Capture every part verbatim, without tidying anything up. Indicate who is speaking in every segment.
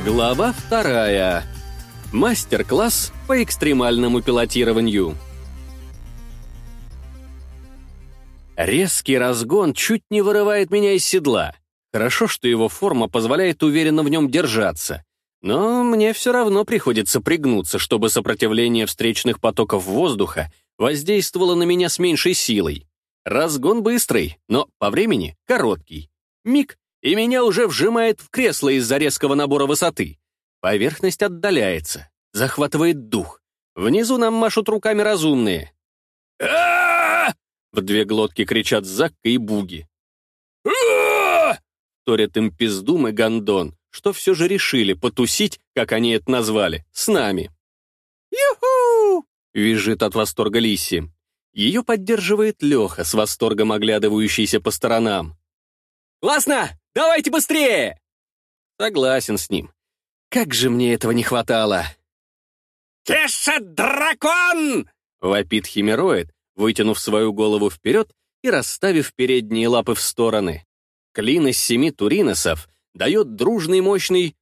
Speaker 1: Глава вторая. Мастер-класс по экстремальному пилотированию. Резкий разгон чуть не вырывает меня из седла. Хорошо, что его форма позволяет уверенно в нем держаться. Но мне все равно приходится пригнуться, чтобы сопротивление встречных потоков воздуха воздействовало на меня с меньшей силой. Разгон быстрый, но по времени короткий. Миг, и меня уже вжимает в кресло из-за резкого набора высоты. Поверхность отдаляется, захватывает дух. Внизу нам машут руками разумные. «А-а-а!» В две глотки кричат Закка и Буги. «А-а-а!» Торят им Пиздум и Гондон, что все же решили потусить, как они это назвали, с нами. «Ю-ху!» — визжит от восторга Лисси. Ее поддерживает Леха, с восторгом оглядывающийся по сторонам. «Классно! Давайте быстрее!» Согласен с ним. Как же мне этого не хватало! «Кеша, дракон!» — вопит химероид, вытянув свою голову вперед и расставив передние лапы в стороны. Клин из семи туриносов дает дружный мощный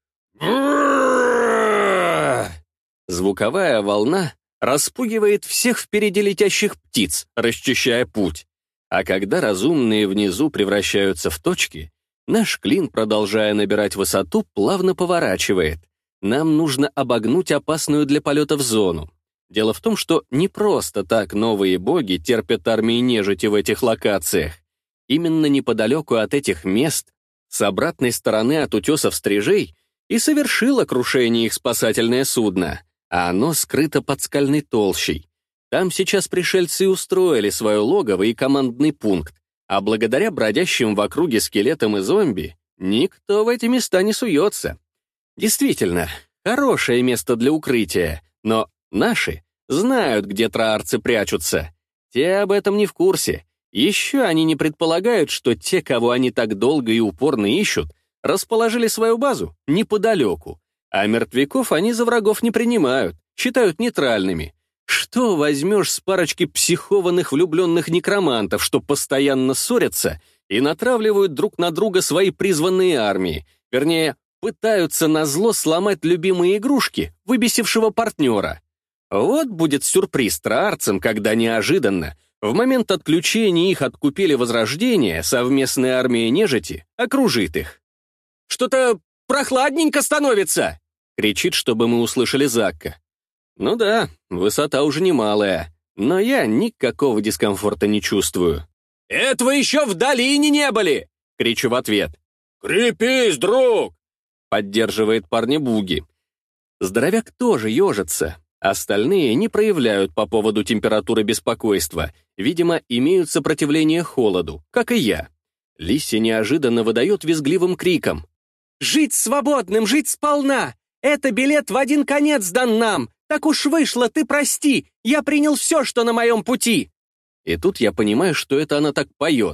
Speaker 1: звуковая волна распугивает всех впереди летящих птиц, расчищая путь. А когда разумные внизу превращаются в точки, наш клин, продолжая набирать высоту, плавно поворачивает. Нам нужно обогнуть опасную для полетов зону. Дело в том, что не просто так новые боги терпят армии нежити в этих локациях. Именно неподалеку от этих мест, с обратной стороны от утесов стрижей, и совершило крушение их спасательное судно, а оно скрыто под скальной толщей. Там сейчас пришельцы и устроили свое логово и командный пункт, а благодаря бродящим в округе скелетам и зомби никто в эти места не суется. Действительно, хорошее место для укрытия, но наши знают, где траарцы прячутся. Те об этом не в курсе. Еще они не предполагают, что те, кого они так долго и упорно ищут, расположили свою базу неподалеку, а мертвяков они за врагов не принимают, считают нейтральными. Что возьмешь с парочки психованных влюбленных некромантов, что постоянно ссорятся и натравливают друг на друга свои призванные армии, вернее, пытаются назло сломать любимые игрушки выбесившего партнера. Вот будет сюрприз траарцам, когда неожиданно, в момент отключения их от купели Возрождения, совместная армия нежити окружит их. «Что-то прохладненько становится!» — кричит, чтобы мы услышали Закка. Ну да, высота уже немалая, но я никакого дискомфорта не чувствую. «Этого еще в долине не были!» — кричу в ответ. «Крепись, друг!» — поддерживает парня Буги. Здоровяк тоже ежится. Остальные не проявляют по поводу температуры беспокойства, видимо, имеют сопротивление холоду, как и я. Лисси неожиданно выдает визгливым криком. «Жить свободным, жить сполна! Это билет в один конец дан нам! Так уж вышло, ты прости! Я принял все, что на моем пути!» И тут я понимаю, что это она так поет.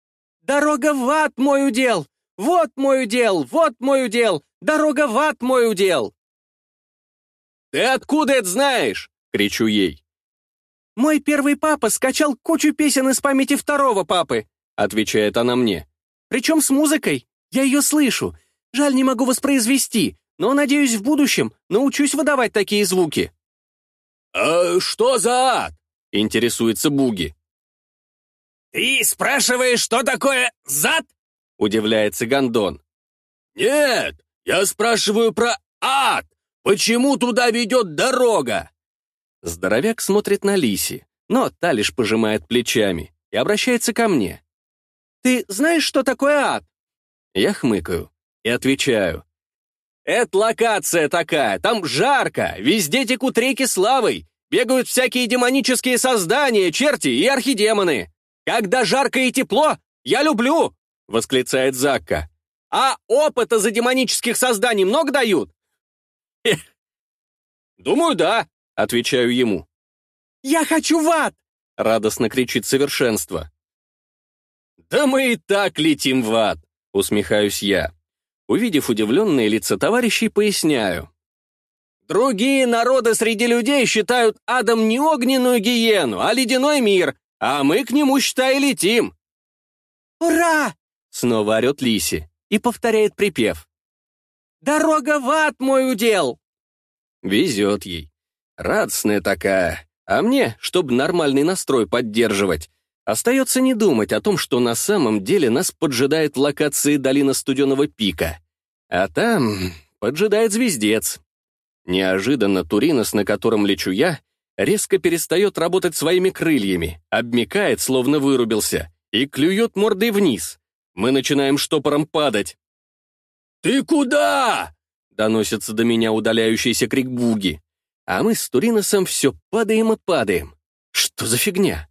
Speaker 1: «Дорога в ад мой удел! Вот мой удел! Вот мой удел! Дорога в ад мой удел!» «Ты откуда это знаешь?» — кричу ей. «Мой первый папа скачал кучу песен из памяти второго папы», — отвечает она мне. «Причем с музыкой. Я ее слышу. Жаль, не могу воспроизвести, но, надеюсь, в будущем научусь выдавать такие звуки». «А что за ад?» — интересуется Буги. «Ты спрашиваешь, что такое зад?» — удивляется Гондон. «Нет, я спрашиваю про ад. Почему туда ведет дорога?» Здоровяк смотрит на Лисси, но та лишь пожимает плечами и обращается ко мне. «Ты знаешь, что такое ад?» Я хмыкаю и отвечаю. «Это локация такая, там жарко, везде текут реки славой, бегают всякие демонические создания, черти и архидемоны. Когда жарко и тепло, я люблю!» — восклицает Закка. «А опыта за демонических созданий много дают?» «Думаю, да», — отвечаю ему. «Я хочу в ад!» — радостно кричит совершенство. «Да мы и так летим в ад!» — усмехаюсь я. Увидев удивленные лица товарищей, поясняю. «Другие народы среди людей считают адом не огненную гиену, а ледяной мир, а мы к нему, считай, летим». «Ура!» — снова орет Лисси и повторяет припев. Дорога в ад мой удел!» Везет ей. Радостная такая. А мне, чтобы нормальный настрой поддерживать, остается не думать о том, что на самом деле нас поджидает локация долина Студеного пика. А там поджидает звездец. Неожиданно Туринос, на котором лечу я, резко перестает работать своими крыльями, обмякает, словно вырубился, и клюет мордой вниз. Мы начинаем штопором падать. «Ты куда?» — доносится до меня удаляющийся крик Буги. А мы с Туриносом все падаем и падаем. Что за фигня?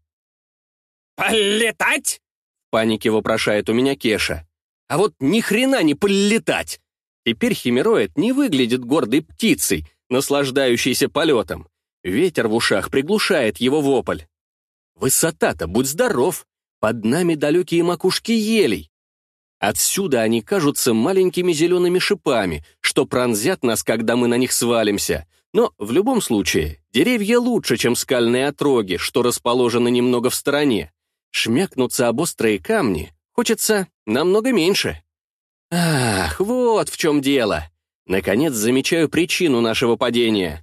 Speaker 1: «Полетать?» — в панике вопрошает у меня Кеша. А вот ни хрена не полетать! Теперь химероид не выглядит гордой птицей, наслаждающейся полетом. Ветер в ушах приглушает его вопль. Высота-то, будь здоров, под нами далекие макушки елей. Отсюда они кажутся маленькими зелеными шипами, что пронзят нас, когда мы на них свалимся. Но в любом случае, деревья лучше, чем скальные отроги, что расположены немного в стороне. Шмякнуться об острые камни хочется намного меньше. Ах, вот в чем дело. Наконец замечаю причину нашего падения.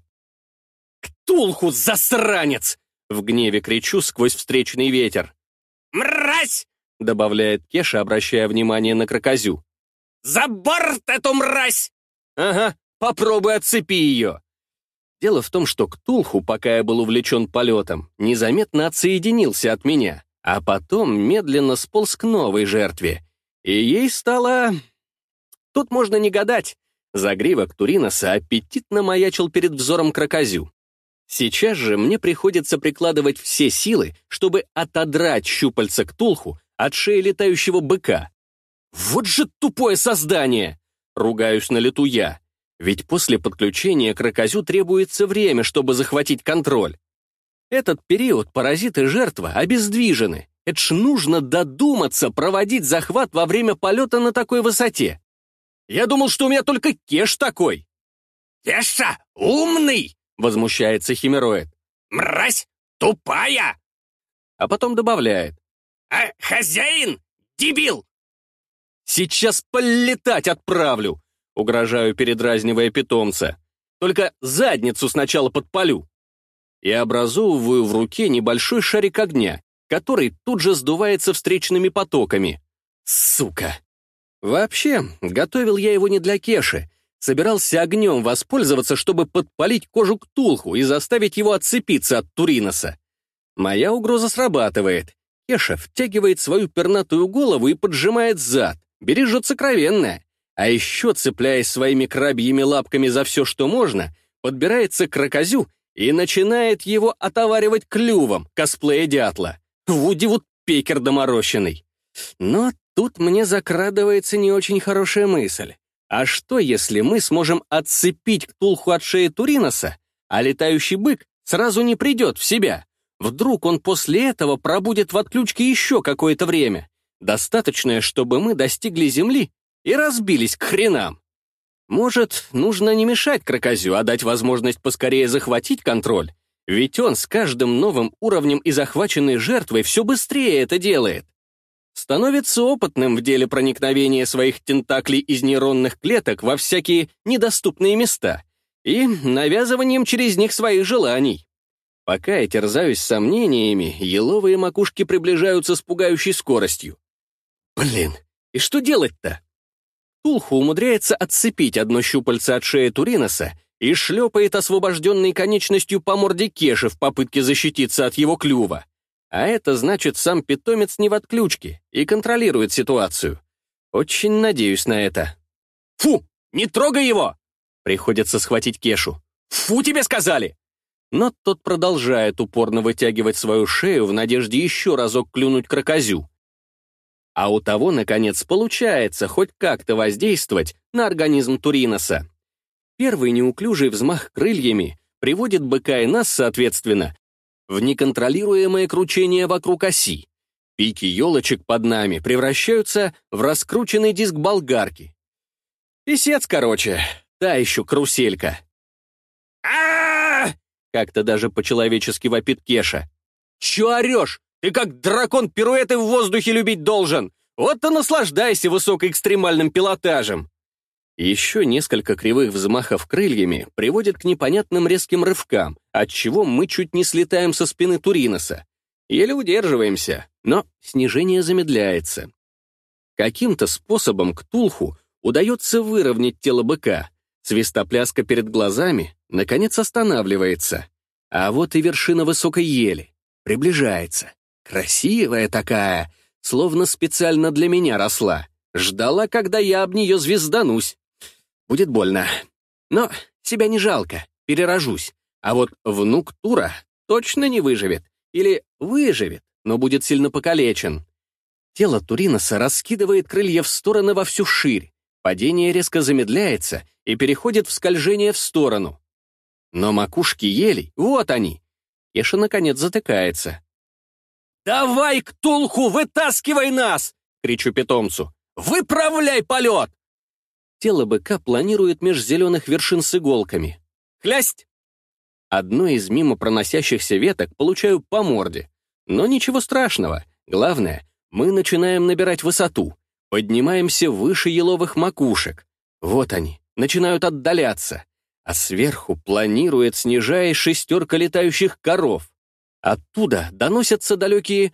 Speaker 1: «Ктулху, засранец!» — в гневе кричу сквозь встречный ветер. «Мразь!» — добавляет Кеша, обращая внимание на крокозю. «За борт эту мразь!» «Ага, попробуй отцепи ее!» Дело в том, что Ктулху, пока я был увлечен полетом, незаметно отсоединился от меня, а потом медленно сполз к новой жертве. И ей стало... Тут можно не гадать. Загривок Туриноса аппетитно маячил перед взором крокозю. Сейчас же мне приходится прикладывать все силы, чтобы отодрать щупальца Ктулху от шеи летающего быка. Вот же тупое создание! Ругаюсь на лету я. Ведь после подключения крокозю требуется время, чтобы захватить контроль. Этот период паразит и жертва обездвижены. Это ж нужно додуматься проводить захват во время полета на такой высоте. Я думал, что у меня только Кеш такой. «Кеша умный!» — возмущается химероид. «Мразь тупая!» А потом добавляет. «А хозяин дебил!» «Сейчас полетать отправлю!» — угрожаю, передразнивая питомца. «Только задницу сначала подпалю». И образовываю в руке небольшой шарик огня, который тут же сдувается встречными потоками. Сука! Вообще, готовил я его не для Кеши. Собирался огнем воспользоваться, чтобы подпалить кожу Ктулху и заставить его отцепиться от Туриноса. Моя угроза срабатывает. Кеша втягивает свою пернатую голову и поджимает зад, бережет сокровенное. А еще, цепляясь своими крабьими лапками за все, что можно, подбирается к крокозю и начинает его отоваривать клювом, косплея дятла. Вуди вот пекер доморощенный. Но тут мне закрадывается не очень хорошая мысль. А что, если мы сможем отцепить Ктулху от шеи Туриноса, а летающий бык сразу не придет в себя? Вдруг он после этого пробудет в отключке еще какое-то время, достаточное, чтобы мы достигли земли и разбились к хренам. Может, нужно не мешать крокозю, а дать возможность поскорее захватить контроль? Ведь он с каждым новым уровнем и захваченной жертвой все быстрее это делает. Становится опытным в деле проникновения своих тентаклей из нейронных клеток во всякие недоступные места и навязыванием через них своих желаний. Пока я терзаюсь сомнениями, еловые макушки приближаются с пугающей скоростью. Блин, и что делать-то? Ктулху умудряется отцепить одно щупальце от шеи Туриноса и шлепает освобожденной конечностью по морде Кеши в попытке защититься от его клюва. А это значит, сам питомец не в отключке и контролирует ситуацию. Очень надеюсь на это. «Фу, не трогай его!» Приходится схватить Кешу. «Фу, тебе сказали!» Но тот продолжает упорно вытягивать свою шею в надежде еще разок клюнуть крокозю. А у того, наконец, получается хоть как-то воздействовать на организм Туриноса. Первый неуклюжий взмах крыльями приводит быка и нас, соответственно, в неконтролируемое кручение вокруг оси. Пики елочек под нами превращаются в раскрученный диск болгарки. Писец, короче, та еще каруселька. а Как-то даже по-человечески вопит Кеша. «Че орешь? Ты как дракон пируэты в воздухе любить должен! Вот и наслаждайся высокоэкстремальным пилотажем!» Еще несколько кривых взмахов крыльями приводит к непонятным резким рывкам, отчего мы чуть не слетаем со спины Туриноса. Еле удерживаемся, но снижение замедляется. Каким-то способом Ктулху удается выровнять тело быка. Свистопляска перед глазами, наконец, останавливается. А вот и вершина высокой ели. Приближается. Красивая такая, словно специально для меня росла. Ждала, когда я об нее звезданусь. Будет больно. Но себя не жалко, перерожусь. А вот внук Тура точно не выживет. Или выживет, но будет сильно покалечен. Тело Туриноса раскидывает крылья в стороны во всю ширь. Падение резко замедляется и переходит в скольжение в сторону. Но макушки елей, вот они. Кеша, наконец, затыкается. «Давай, Ктулху, вытаскивай нас!» — кричу питомцу. «Выправляй полет!» Тело быка планирует меж зеленых вершин с иголками. Хлясть! Одной из мимо проносящихся веток получаю по морде. Но ничего страшного. Главное, мы начинаем набирать высоту. Поднимаемся выше еловых макушек. Вот они, начинают отдаляться. А сверху планирует, снижаясь, шестерка летающих коров. Оттуда доносятся далекие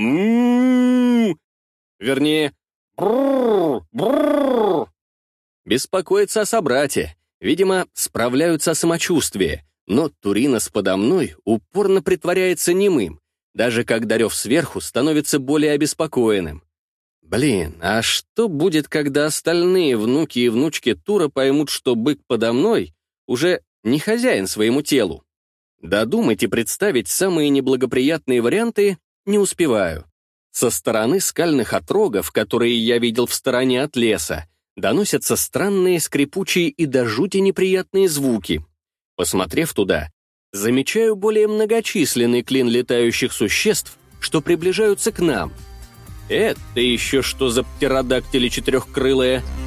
Speaker 1: «му». Вернее, «брррр, брррр». Беспокоятся о собрате. Видимо, справляются о самочувствии. Но Туринос подо мной упорно притворяется немым, даже когда рев сверху становится более обеспокоенным. Блин, а что будет, когда остальные внуки и внучки Тура поймут, что бык подо мной уже не хозяин своему телу? Додумать и представить самые неблагоприятные варианты не успеваю. Со стороны скальных отрогов, которые я видел в стороне от леса, доносятся странные скрипучие и до жути неприятные звуки. Посмотрев туда, замечаю более многочисленный клин летающих существ, что приближаются к нам. Это еще что за птеродактили четырехкрылые?